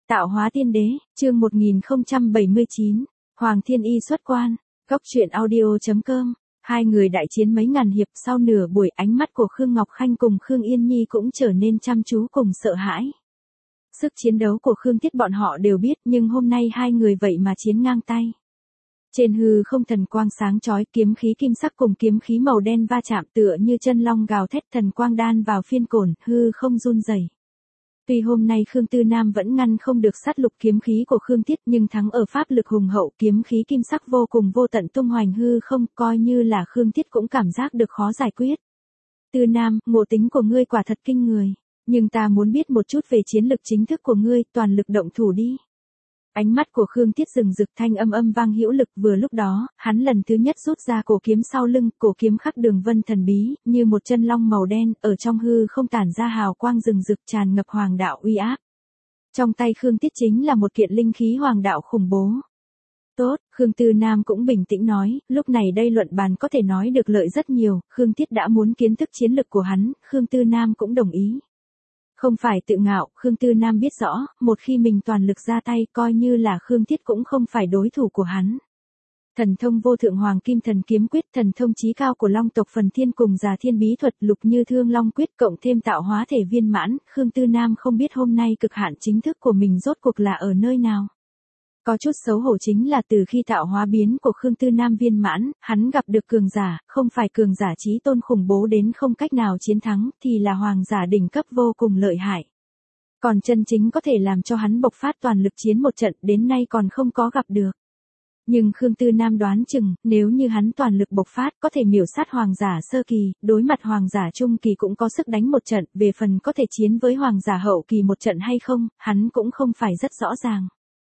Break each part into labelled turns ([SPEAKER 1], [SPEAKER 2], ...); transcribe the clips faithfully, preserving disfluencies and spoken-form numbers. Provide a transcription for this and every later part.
[SPEAKER 1] Tạo hóa tiên đế, chương một nghìn không trăm bảy mươi chín, Hoàng Thiên Y xuất quan, Cốc truyện audio chấm com. Hai người đại chiến mấy ngàn hiệp, sau nửa buổi ánh mắt của Khương Ngọc Khanh cùng Khương Yên Nhi cũng trở nên chăm chú cùng sợ hãi. Sức chiến đấu của Khương Thiết bọn họ đều biết, nhưng hôm nay hai người vậy mà chiến ngang tay. Trên hư không thần quang sáng chói, kiếm khí kim sắc cùng kiếm khí màu đen va chạm tựa như chân long gào thét, thần quang đan vào phiên cổn, hư không run rẩy. Tuy hôm nay Khương Tư Nam vẫn ngăn không được sát lục kiếm khí của Khương Thiết, nhưng thắng ở pháp lực hùng hậu, kiếm khí kim sắc vô cùng vô tận tung hoành hư không, coi như là Khương Thiết cũng cảm giác được khó giải quyết. Tư Nam, ngộ tính của ngươi quả thật kinh người, nhưng ta muốn biết một chút về chiến lực chính thức của ngươi, toàn lực động thủ đi. Ánh mắt của Khương Thiết rừng rực, thanh âm âm vang hữu lực, vừa lúc đó, hắn lần thứ nhất rút ra cổ kiếm sau lưng, cổ kiếm khắc đường vân thần bí, như một chân long màu đen, ở trong hư không tản ra hào quang rừng rực tràn ngập hoàng đạo uy áp. Trong tay Khương Thiết chính là một kiện linh khí hoàng đạo khủng bố. Tốt, Khương Tư Nam cũng bình tĩnh nói, lúc này đây luận bàn có thể nói được lợi rất nhiều, Khương Thiết đã muốn kiến thức chiến lực của hắn, Khương Tư Nam cũng đồng ý. Không phải tự ngạo, Khương Tư Nam biết rõ, một khi mình toàn lực ra tay, coi như là Khương Thiết cũng không phải đối thủ của hắn. Thần thông vô thượng hoàng kim thần kiếm quyết, thần thông chí cao của long tộc phần thiên cùng già thiên bí thuật lục như thương long quyết cộng thêm tạo hóa thể viên mãn, Khương Tư Nam không biết hôm nay cực hạn chính thức của mình rốt cuộc là ở nơi nào. Có chút xấu hổ chính là từ khi tạo hóa biến của Khương Tư Nam viên mãn, hắn gặp được cường giả, không phải cường giả chí tôn khủng bố đến không cách nào chiến thắng, thì là hoàng giả đỉnh cấp vô cùng lợi hại. Còn chân chính có thể làm cho hắn bộc phát toàn lực chiến một trận, đến nay còn không có gặp được. Nhưng Khương Tư Nam đoán chừng, nếu như hắn toàn lực bộc phát, có thể miểu sát hoàng giả sơ kỳ, đối mặt hoàng giả trung kỳ cũng có sức đánh một trận, về phần có thể chiến với hoàng giả hậu kỳ một trận hay không, hắn cũng không phải rất rõ ràng.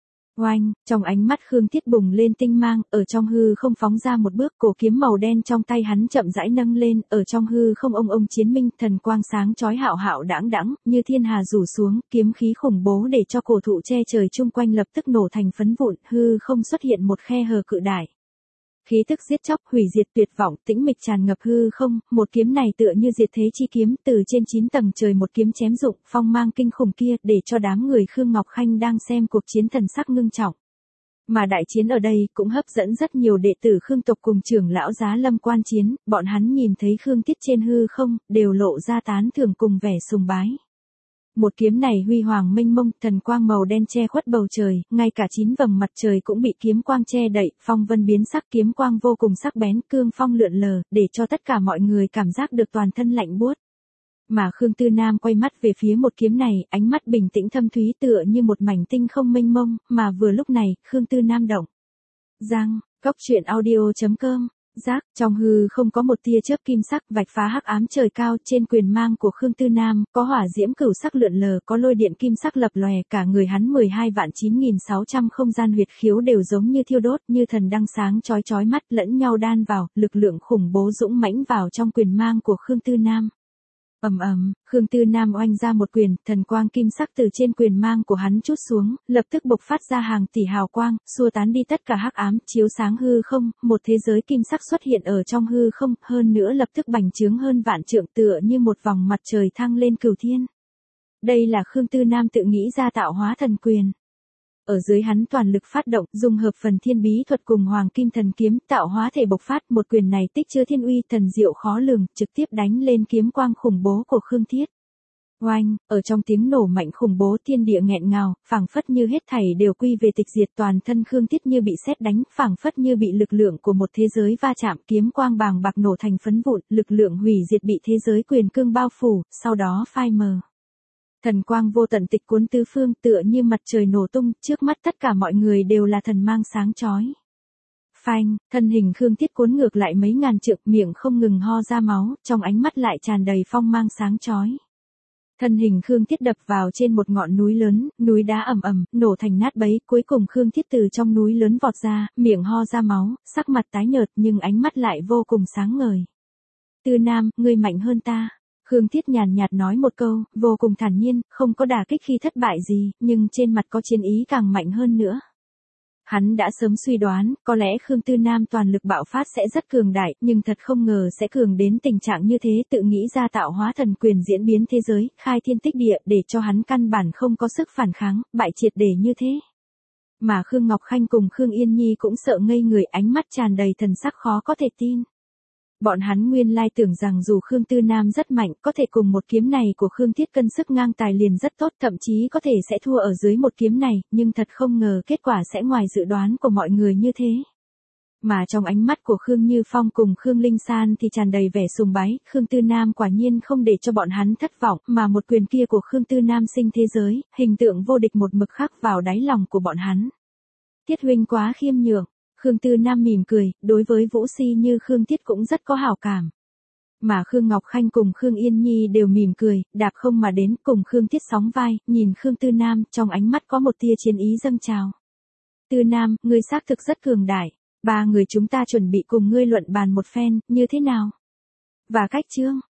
[SPEAKER 1] Oanh, trong ánh mắt Khương Thiết bùng lên tinh mang, ở trong hư không phóng ra một bước, cổ kiếm màu đen trong tay hắn chậm rãi nâng lên, ở trong hư không ông ông chiến minh, thần quang sáng chói hạo hạo đãng đãng, như thiên hà rủ xuống, kiếm khí khủng bố để cho cổ thụ che trời chung quanh lập tức nổ thành phấn vụn, hư không xuất hiện một khe hở cự đại. Khí tức giết chóc, hủy diệt tuyệt vọng, tĩnh mịch tràn ngập hư không, một kiếm này tựa như diệt thế chi kiếm, từ trên chín tầng trời một kiếm chém dụng, phong mang kinh khủng kia, để cho đám người Khương Ngọc Khanh đang xem cuộc chiến thần sắc ngưng trọng. Mà đại chiến ở đây cũng hấp dẫn rất nhiều đệ tử Khương tộc cùng trưởng lão Giá Lâm quan chiến, bọn hắn nhìn thấy Khương Thiết trên hư không, đều lộ ra tán thưởng cùng vẻ sùng bái. Một kiếm này huy hoàng mênh mông, thần quang màu đen che khuất bầu trời, ngay cả chín vầng mặt trời cũng bị kiếm quang che đậy, phong vân biến sắc, kiếm quang vô cùng sắc bén, cương phong lượn lờ, để cho tất cả mọi người cảm giác được toàn thân lạnh buốt. Mà Khương Tư Nam quay mắt về phía một kiếm này, ánh mắt bình tĩnh thâm thúy tựa như một mảnh tinh không mênh mông, mà vừa lúc này, Khương Tư Nam động. Giang, Cốc truyện audio chấm com. Giác, trong hư không có một tia chớp kim sắc vạch phá hắc ám trời cao, trên quyền mang của Khương Tư Nam, có hỏa diễm cửu sắc lượn lờ, có lôi điện kim sắc lập lòe, cả người hắn mười hai vạn chín nghìn sáu trăm không gian huyệt khiếu đều giống như thiêu đốt, như thần đăng sáng chói chói mắt, lẫn nhau đan vào, lực lượng khủng bố dũng mãnh vào trong quyền mang của Khương Tư Nam. Ầm ầm, Khương Tư Nam oanh ra một quyền, thần quang kim sắc từ trên quyền mang của hắn trút xuống, lập tức bộc phát ra hàng tỷ hào quang, xua tán đi tất cả hắc ám, chiếu sáng hư không, một thế giới kim sắc xuất hiện ở trong hư không, hơn nữa lập tức bành trướng hơn vạn trượng tựa như một vòng mặt trời thăng lên cửu thiên. Đây là Khương Tư Nam tự nghĩ ra tạo hóa thần quyền. Ở dưới hắn toàn lực phát động, dung hợp phần thiên bí thuật cùng hoàng kim thần kiếm, tạo hóa thể bộc phát, một quyền này tích chứa thiên uy thần diệu khó lường, trực tiếp đánh lên kiếm quang khủng bố của Khương Thiết. Oanh, ở trong tiếng nổ mạnh khủng bố, thiên địa nghẹn ngào, phảng phất như hết thảy đều quy về tịch diệt, toàn thân Khương Thiết như bị sét đánh, phảng phất như bị lực lượng của một thế giới va chạm, kiếm quang bàng bạc nổ thành phấn vụn, lực lượng hủy diệt bị thế giới quyền cương bao phủ, sau đó phai mờ. Thần quang vô tận tịch cuốn tứ phương tựa như mặt trời nổ tung, trước mắt tất cả mọi người đều là thần mang sáng chói. Phanh, thân hình Khương Thiết cuốn ngược lại mấy ngàn trượng, miệng không ngừng ho ra máu, trong ánh mắt lại tràn đầy phong mang sáng chói. Thân hình Khương Thiết đập vào trên một ngọn núi lớn, núi đá ầm ầm, nổ thành nát bấy, cuối cùng Khương Thiết từ trong núi lớn vọt ra, miệng ho ra máu, sắc mặt tái nhợt nhưng ánh mắt lại vô cùng sáng ngời. Tư Nam, ngươi mạnh hơn ta. Khương Thiết nhàn nhạt nói một câu, vô cùng thản nhiên, không có đả kích khi thất bại gì, nhưng trên mặt có chiến ý càng mạnh hơn nữa. Hắn đã sớm suy đoán, có lẽ Khương Tư Nam toàn lực bạo phát sẽ rất cường đại, nhưng thật không ngờ sẽ cường đến tình trạng như thế, tự nghĩ ra tạo hóa thần quyền diễn biến thế giới, khai thiên tích địa để cho hắn căn bản không có sức phản kháng, bại triệt để như thế. Mà Khương Ngọc Khanh cùng Khương Yên Nhi cũng sợ ngây người, ánh mắt tràn đầy thần sắc khó có thể tin. Bọn hắn nguyên lai tưởng rằng dù Khương Tư Nam rất mạnh, có thể cùng một kiếm này của Khương Thiết cân sức ngang tài liền rất tốt, thậm chí có thể sẽ thua ở dưới một kiếm này, nhưng thật không ngờ kết quả sẽ ngoài dự đoán của mọi người như thế. Mà trong ánh mắt của Khương Như Phong cùng Khương Linh San thì tràn đầy vẻ sùng bái, Khương Tư Nam quả nhiên không để cho bọn hắn thất vọng, mà một quyền kia của Khương Tư Nam sinh thế giới, hình tượng vô địch một mực khắc vào đáy lòng của bọn hắn. Tiết huynh quá khiêm nhường. Khương Tư Nam mỉm cười, đối với Vũ Si như Khương Tiết cũng rất có hảo cảm. Mà Khương Ngọc Khanh cùng Khương Yên Nhi đều mỉm cười, đạp không mà đến cùng Khương Tiết sóng vai, nhìn Khương Tư Nam, trong ánh mắt có một tia chiến ý dâng trào. Tư Nam, ngươi xác thực rất cường đại, ba người chúng ta chuẩn bị cùng ngươi luận bàn một phen, như thế nào? Và cách chương